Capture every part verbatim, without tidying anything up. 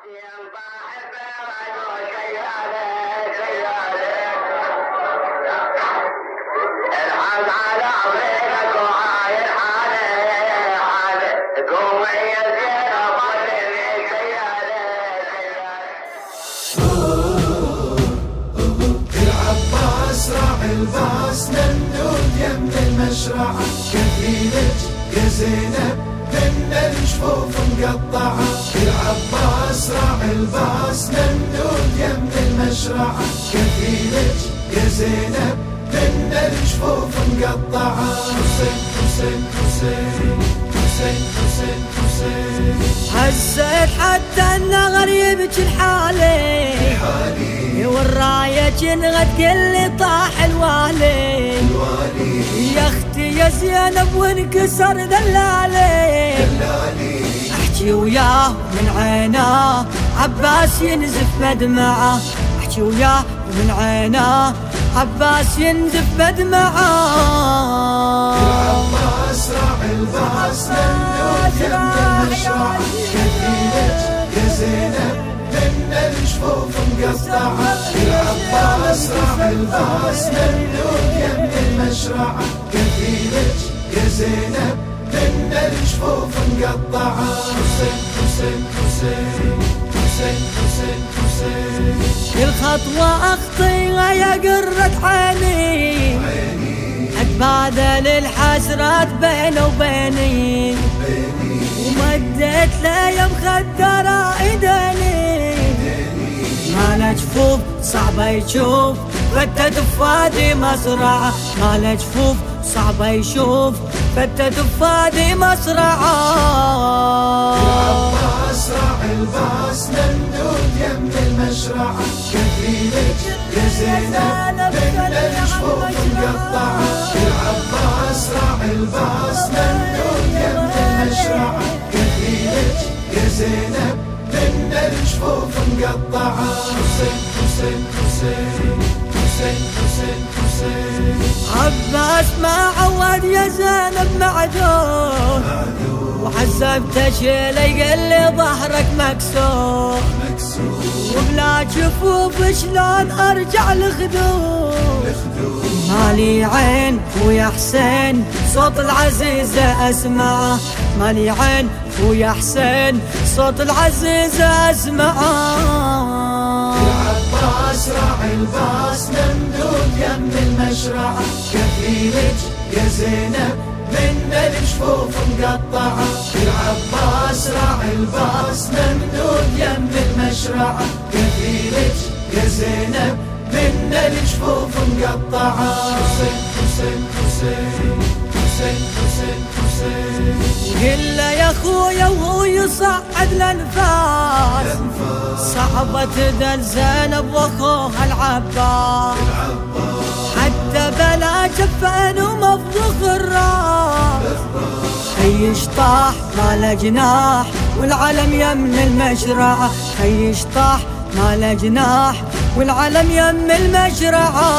الباس ممدود يم المشرعة كفيلك يا زينب بنا الجفوف مقطعة. العباس راعي الباس ممدود يم المشرعة كفيلك يا زينب بنا الجفوف مقطعة. حسين حسين حسين حسين حسين حسين هزت حتى النغر يبكي الحالي والراية جنغت كل طاح الوالي. يا اختي يا زينب وانكسر دلالي احكي وياه من عيناه عباس ينزف بدمعه. احكي وياه من عيناه عباس ينزف بدمعه. العباس راعي الباس ممدود يم المشرعة كفيلك يا زينب بنا الجفوف مقطعة. العباس راعي الباس ممدود يم المشرعة كفيلك يا زينب بنا الجفوف مقطعة. حسين حسين حسين حسين حسين حسين كل خطوة أخطيها يا قرة عيني أتبادل الحسرات بينه وبيني ومدت له يا مخدرة إيديني. ما له جفوف صعبة يشوف فتت بفادي مصرعة. ما له جفوف صعبة يشوف فتت بفادي مصرعة. العباس راعي الباس ممدود يم المشرعة كفيلك يا زينب بنا الجفوف مقطعة. العباس راعي الباس ممدود يم المشرعة كفيلك يا زينب بنا الجفوف مقطعة. حسين حسين حسين حسين حسين حسين عباس ما عود يا زينب معدوم وحسبته شيله يقل لي ظهرك مكسور وبلا جفوف شلون ارجع لخدوم. مالي عين خويا حسين صوت العزيزة اسمعه. مالي عين خويا حسين صوت العزيزة اسمعه. العباس راعي الباس ممدود يم المشرعة كفيلك يا زينب بنا الجفوف مقطعة. العباس راعي الباس ممدود يم المشرعة كفيلك يا زينب بنا الجفوف مقطعة. حسين حسين حسين حسين حسين حسين قل له يا خويا وهو يصعد الانفاس صعبة تدل زينب واخوها العباس حتى بلا جفن ومفضخ الراس. خيش طاح ما له جناح والعلم يم المشرعة. خيش طاح ما له جناح والعلم يم المشرعة.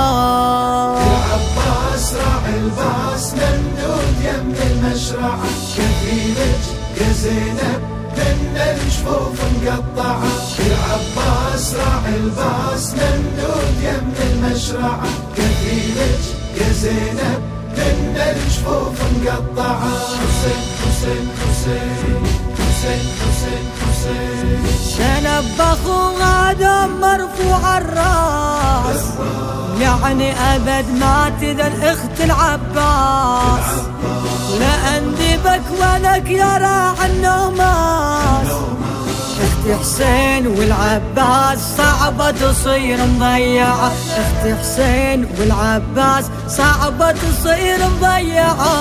العباس راعي الباس ممدود يم المشرعة كفيلك يا زينب بنا الجفوف مقطعة. العباس راعي الباس ممدود يم المشرعة كفيلك يا زينب بنا الجفوف مقطعة. حسين حسين حسين حسين حسين حسين زينب بأخوها دم مرفوع الراس يعني أبد ما تذل أخت العباس. لأندبك ولك يا راعي النوماس. اختي حسين والعباس صعبة تصير مضيعة. اختي حسين والعباس صعبة تصير مضيعة.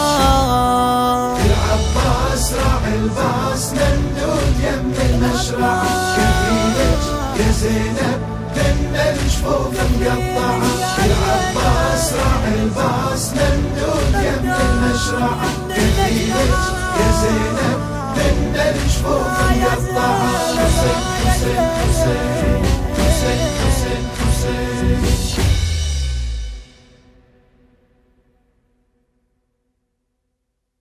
العباس راعي الباس ممدود يم المشرعة كفيلك يا زينب بنا الجفوف مقطعة. العباس راعي الباس ممدود يم المشرعة كفيلك